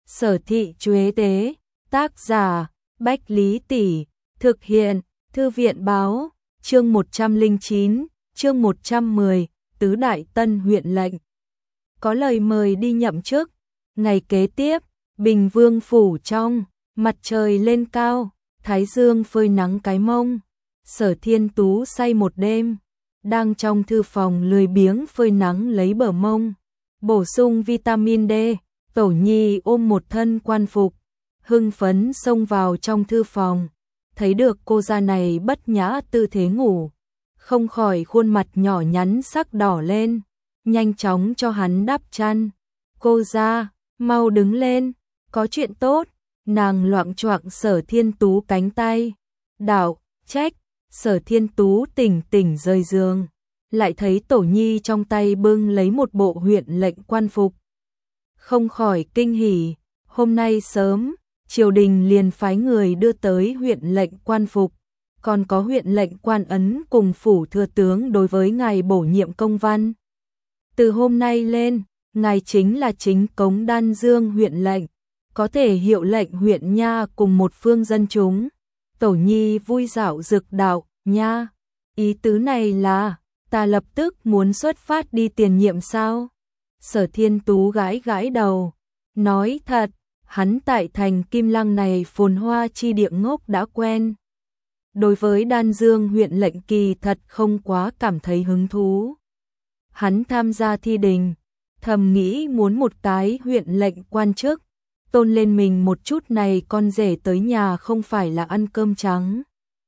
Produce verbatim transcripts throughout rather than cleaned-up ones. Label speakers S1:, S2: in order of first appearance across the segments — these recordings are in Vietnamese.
S1: Sở thị Chuế tế, tác giả, Bách Lý Tỷ, thực hiện, Thư viện báo, chương một trăm lẻ chín, chương một trăm mười, Tứ Đại Tân huyện lệnh. Có lời mời đi nhậm chức, ngày kế tiếp, Bình Vương phủ trong, mặt trời lên cao, thái dương phơi nắng cái mông. Sở Thiên Tú say một đêm, đang trong thư phòng lười biếng phơi nắng lấy bờ mông, bổ sung vitamin D. Tổ Nhi ôm một thân quan phục, hưng phấn xông vào trong thư phòng, thấy được cô gia này bất nhã tư thế ngủ, không khỏi khuôn mặt nhỏ nhắn sắc đỏ lên, nhanh chóng cho hắn đắp chăn. Cô gia, mau đứng lên, có chuyện tốt. Nàng loạng choạng Sở Thiên Tú cánh tay, đạo, trách. Sở Thiên Tú tỉnh tỉnh rời giường, lại thấy Tổ Nhi trong tay bưng lấy một bộ huyện lệnh quan phục, không khỏi kinh hỉ. Hôm nay sớm, triều đình liền phái người đưa tới huyện lệnh quan phục, còn có huyện lệnh quan ấn cùng phủ thừa tướng đối với ngài bổ nhiệm công văn. Từ hôm nay lên, ngài chính là chính cống Đan Dương huyện lệnh, có thể hiệu lệnh huyện nha cùng một phương dân chúng. Tổ Nhi vui dạo rực đạo, nha, ý tứ này là ta lập tức muốn xuất phát đi tiền nhiệm sao? Sở Thiên Tú gãi gãi đầu, nói thật, hắn tại thành Kim Lăng này phồn hoa chi địa ngốc đã quen. Đối với Đan Dương huyện lệnh kỳ thật không quá cảm thấy hứng thú. Hắn tham gia thi đình, thầm nghĩ muốn một cái huyện lệnh quan chức, tôn lên mình một chút này con rể tới nhà không phải là ăn cơm trắng.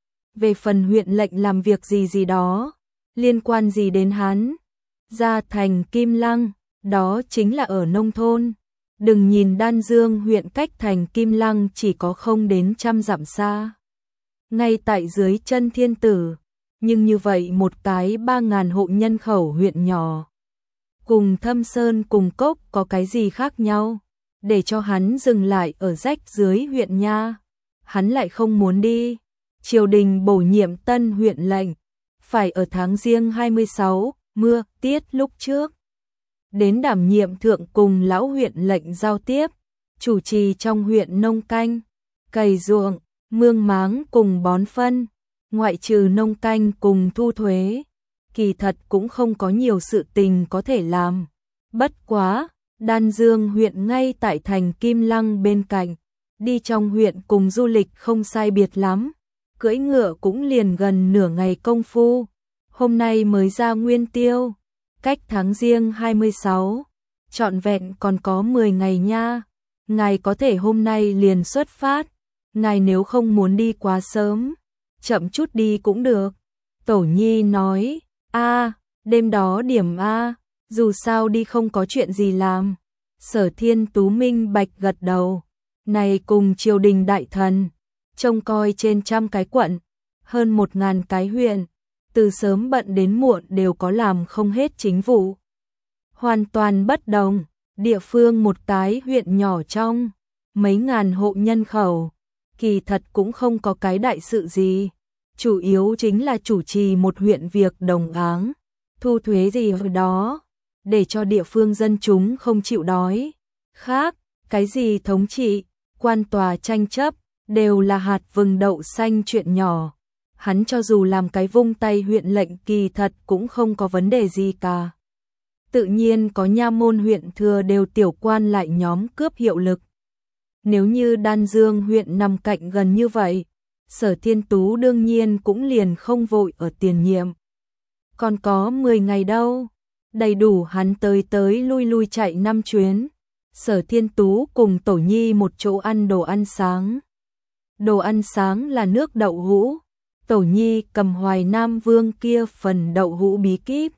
S1: Về phần huyện lệnh làm việc gì gì đó, liên quan gì đến hắn? Ra thành Kim Lăng, đó chính là ở nông thôn. Đừng nhìn Đan Dương huyện cách thành Kim Lăng chỉ có không đến trăm dặm xa, ngay tại dưới chân thiên tử, nhưng như vậy một cái ba ngàn hộ nhân khẩu huyện nhỏ, cùng Thâm Sơn cùng Cốc có cái gì khác nhau? Để cho hắn dừng lại ở rách dưới huyện nha, hắn lại không muốn đi. Triều đình bổ nhiệm tân huyện lệnh, phải ở tháng Giêng hai mươi sáu, mưa tiết lúc trước, đến đảm nhiệm thượng cùng lão huyện lệnh giao tiếp, chủ trì trong huyện nông canh, cày ruộng, mương máng cùng bón phân, ngoại trừ nông canh cùng thu thuế, kỳ thật cũng không có nhiều sự tình có thể làm. Bất quá, Đan Dương huyện ngay tại thành Kim Lăng bên cạnh, đi trong huyện cùng du lịch không sai biệt lắm, cưỡi ngựa cũng liền gần nửa ngày công phu. Hôm nay mới ra Nguyên Tiêu, cách tháng Giêng hai mươi sáu, trọn vẹn còn có mười ngày nha. Ngài có thể hôm nay liền xuất phát, ngài nếu không muốn đi quá sớm, chậm chút đi cũng được. Tổ Nhi nói, a, đêm đó điểm a, dù sao đi không có chuyện gì làm. Sở Thiên Tú minh bạch gật đầu, này cùng triều đình đại thần, trông coi trên trăm cái quận, hơn một ngàn cái huyện, từ sớm bận đến muộn đều có làm không hết chính vụ. Hoàn toàn bất đồng, địa phương một cái huyện nhỏ trong, mấy ngàn hộ nhân khẩu, kỳ thật cũng không có cái đại sự gì, chủ yếu chính là chủ trì một huyện việc đồng áng, thu thuế gì hồi đó, để cho địa phương dân chúng không chịu đói. Khác, cái gì thống trị, quan tòa tranh chấp, đều là hạt vừng đậu xanh chuyện nhỏ. Hắn cho dù làm cái vung tay huyện lệnh kỳ thật cũng không có vấn đề gì cả. Tự nhiên có nha môn huyện thừa đều tiểu quan lại nhóm cướp hiệu lực. Nếu như Đan Dương huyện nằm cạnh gần như vậy, Sở Thiên Tú đương nhiên cũng liền không vội ở tiền nhiệm. Còn có mười ngày đâu, đầy đủ hắn tới tới lui lui chạy năm chuyến. Sở Thiên Tú cùng Tổ Nhi một chỗ ăn đồ ăn sáng. Đồ ăn sáng là nước đậu hũ. Tổ Nhi cầm Hoài Nam Vương kia phần đậu hũ bí kíp,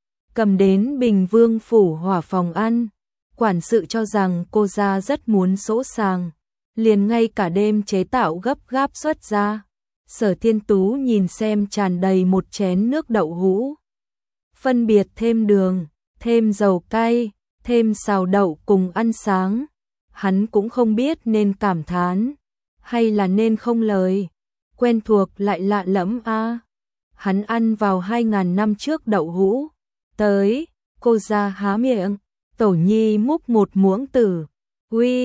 S1: cầm đến Bình Vương phủ hỏa phòng ăn. Quản sự cho rằng cô gia rất muốn sỗ sàng, liền ngay cả đêm chế tạo gấp gáp xuất ra. Sở Thiên Tú nhìn xem tràn đầy một chén nước đậu hũ, phân biệt thêm đường, thêm dầu cay, thêm xào đậu cùng ăn sáng. Hắn cũng không biết nên cảm thán, hay là nên không lời. Quen thuộc lại lạ lẫm a. À. Hắn ăn vào hai ngàn năm trước đậu hũ. Tới, cô gia há miệng, Tổ Nhi múc một muỗng tử. Uy,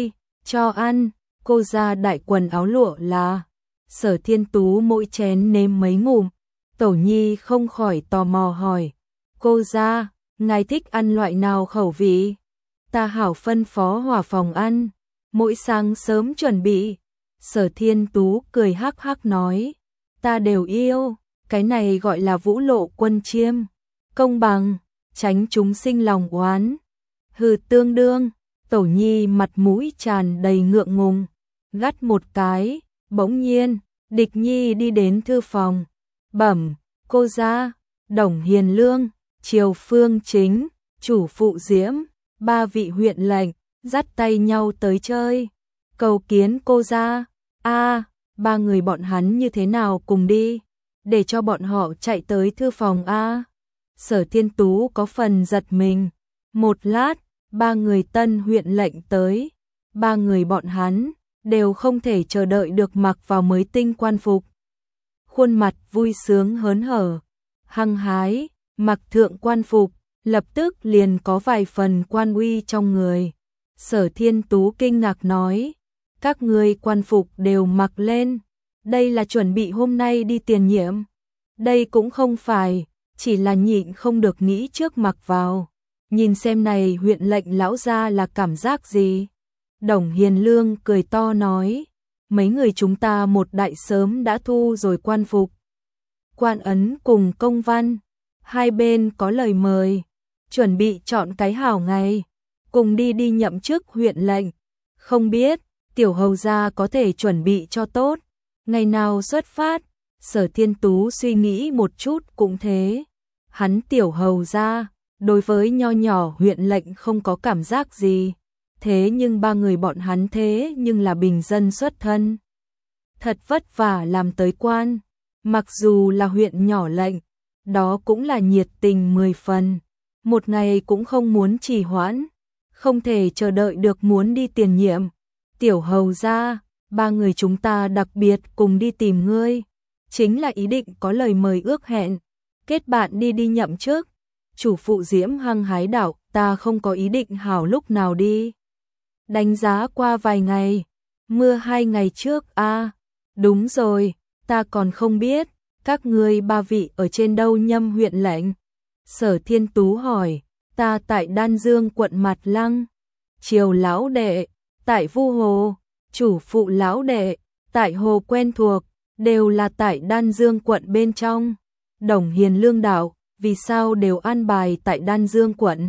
S1: cho ăn, cô ra đại quần áo lụa là. Sở Thiên Tú mỗi chén nếm mấy ngụm, Tổ Nhi không khỏi tò mò hỏi, cô ra, ngài thích ăn loại nào khẩu vị? Ta hảo phân phó hỏa phòng ăn, mỗi sáng sớm chuẩn bị. Sở Thiên Tú cười hắc hắc nói, ta đều yêu, cái này gọi là vũ lộ quân chiêm, công bằng, tránh chúng sinh lòng oán. Hừ, tương đương. Tổ Nhi mặt mũi tràn đầy ngượng ngùng, gắt một cái. Bỗng nhiên, Địch Nhi đi đến thư phòng, bẩm, cô ra, Đồng Hiền Lương, Triều Phương Chính, chủ phụ Diễm, ba vị huyện lệnh, dắt tay nhau tới chơi, cầu kiến cô ra. A, ba người bọn hắn như thế nào cùng đi, để cho bọn họ chạy tới thư phòng a. Sở Thiên Tú có phần giật mình, một lát, ba người tân huyện lệnh tới, ba người bọn hắn đều không thể chờ đợi được mặc vào mới tinh quan phục. Khuôn mặt vui sướng hớn hở, hăng hái, mặc thượng quan phục, lập tức liền có vài phần quan uy trong người. Sở Thiên Tú kinh ngạc nói, các ngươi quan phục đều mặc lên, đây là chuẩn bị hôm nay đi tiền nhiệm. Đây cũng không phải, chỉ là nhịn không được nghĩ trước mặc vào. Nhìn xem này huyện lệnh lão gia là cảm giác gì? Đồng Hiền Lương cười to nói, mấy người chúng ta một đại sớm đã thu rồi quan phục, quan ấn cùng công văn, hai bên có lời mời, chuẩn bị chọn cái hảo ngày, cùng đi đi nhậm chức huyện lệnh. Không biết, tiểu hầu gia có thể chuẩn bị cho tốt, ngày nào xuất phát? Sở Thiên Tú suy nghĩ một chút cũng thế, hắn tiểu hầu gia đối với nho nhỏ huyện lệnh không có cảm giác gì, thế nhưng ba người bọn hắn thế nhưng là bình dân xuất thân, thật vất vả làm tới quan, mặc dù là huyện nhỏ lệnh, đó cũng là nhiệt tình mười phần, một ngày cũng không muốn trì hoãn, không thể chờ đợi được muốn đi tiền nhiệm. Tiểu hầu gia, ba người chúng ta đặc biệt cùng đi tìm ngươi, chính là ý định có lời mời ước hẹn, kết bạn đi đi nhậm chức. Chủ phụ Diễm hăng hái đạo, ta không có ý định hảo lúc nào đi. Đánh giá qua vài ngày, mưa hai ngày trước a. À, đúng rồi, ta còn không biết, các ngươi ba vị ở trên đâu nhâm huyện lệnh? Sở Thiên Tú hỏi, ta tại Đan Dương quận Mạt Lăng, Triều lão đệ, tại Vu Hồ, chủ phụ lão đệ, tại Hồ quen thuộc, đều là tại Đan Dương quận bên trong. Đồng Hiền Lương đạo, vì sao đều an bài tại Đan Dương quận?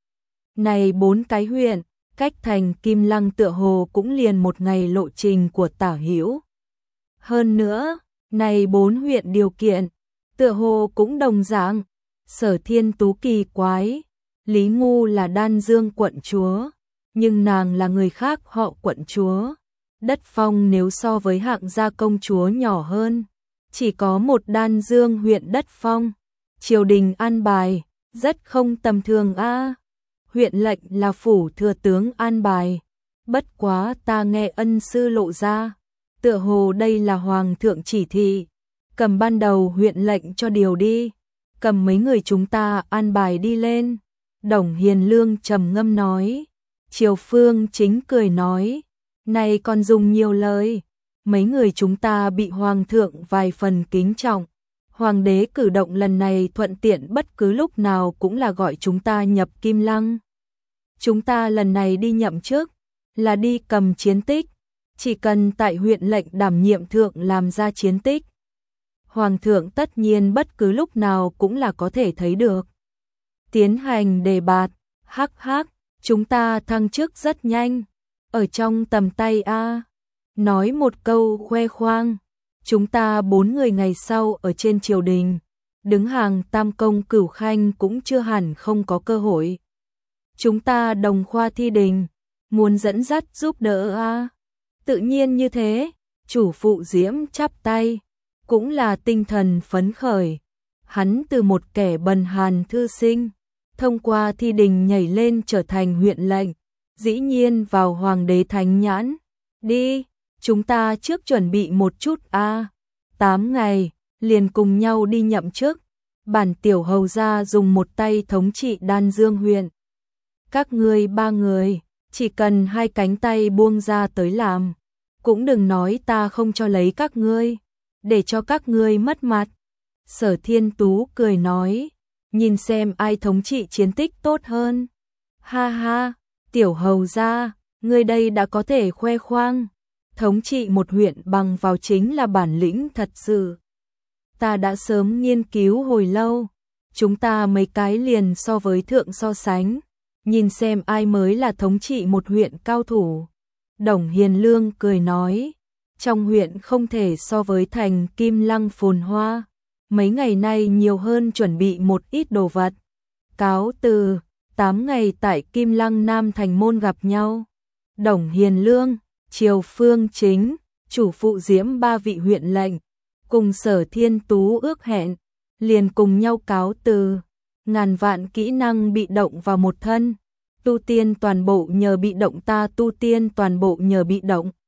S1: Này bốn cái huyện, cách thành Kim Lăng tựa hồ cũng liền một ngày lộ trình của tả hữu. Hơn nữa, này bốn huyện điều kiện, tựa hồ cũng đồng dạng. Sở Thiên Tú kỳ quái, Lý Ngu là Đan Dương quận chúa, nhưng nàng là người khác họ quận chúa. Đất phong nếu so với hạng gia công chúa nhỏ hơn, chỉ có một Đan Dương huyện đất phong. Triều đình an bài, rất không tầm thường a. À. Huyện lệnh là phủ thừa tướng an bài, bất quá ta nghe ân sư lộ ra, tựa hồ đây là hoàng thượng chỉ thị, cầm ban đầu huyện lệnh cho điều đi, cầm mấy người chúng ta an bài đi lên. Đồng Hiền Lương trầm ngâm nói. Triều Phương Chính cười nói, này còn dùng nhiều lời, mấy người chúng ta bị hoàng thượng vài phần kính trọng. Hoàng đế cử động lần này thuận tiện bất cứ lúc nào cũng là gọi chúng ta nhập Kim Lăng. Chúng ta lần này đi nhậm chức, là đi cầm chiến tích, chỉ cần tại huyện lệnh đảm nhiệm thượng làm ra chiến tích. Hoàng thượng tất nhiên bất cứ lúc nào cũng là có thể thấy được. Tiến hành đề bạt, hắc hắc, chúng ta thăng chức rất nhanh, ở trong tầm tay a. Nói một câu khoe khoang. Chúng ta bốn người ngày sau ở trên triều đình, đứng hàng tam công cửu khanh cũng chưa hẳn không có cơ hội. Chúng ta đồng khoa thi đình, muốn dẫn dắt giúp đỡ a. À. Tự nhiên như thế, chủ phụ Diễm chắp tay, cũng là tinh thần phấn khởi. Hắn từ một kẻ bần hàn thư sinh, thông qua thi đình nhảy lên trở thành huyện lệnh, dĩ nhiên vào hoàng đế thánh nhãn. Đi! Chúng ta trước chuẩn bị một chút a, à, tám ngày, liền cùng nhau đi nhậm chức. Bản tiểu hầu gia dùng một tay thống trị Đan Dương huyện. Các ngươi ba người, chỉ cần hai cánh tay buông ra tới làm, cũng đừng nói ta không cho lấy các ngươi, để cho các ngươi mất mặt. Sở Thiên Tú cười nói, nhìn xem ai thống trị chiến tích tốt hơn. Ha ha, tiểu hầu gia, ngươi đây đã có thể khoe khoang, thống trị một huyện bằng vào chính là bản lĩnh thật sự. Ta đã sớm nghiên cứu hồi lâu, chúng ta mấy cái liền so với thượng so sánh, nhìn xem ai mới là thống trị một huyện cao thủ. Đồng Hiền Lương cười nói, trong huyện không thể so với thành Kim Lăng phồn hoa, mấy ngày nay nhiều hơn chuẩn bị một ít đồ vật. Cáo từ, tám ngày tại Kim Lăng Nam thành môn gặp nhau. Đồng Hiền Lương, Triều Phương Chính, chủ phụ Diễm ba vị huyện lệnh, cùng Sở Thiên Tú ước hẹn, liền cùng nhau cáo từ. Ngàn vạn kỹ năng bị động vào một thân, tu tiên toàn bộ nhờ bị động, ta tu tiên toàn bộ nhờ bị động.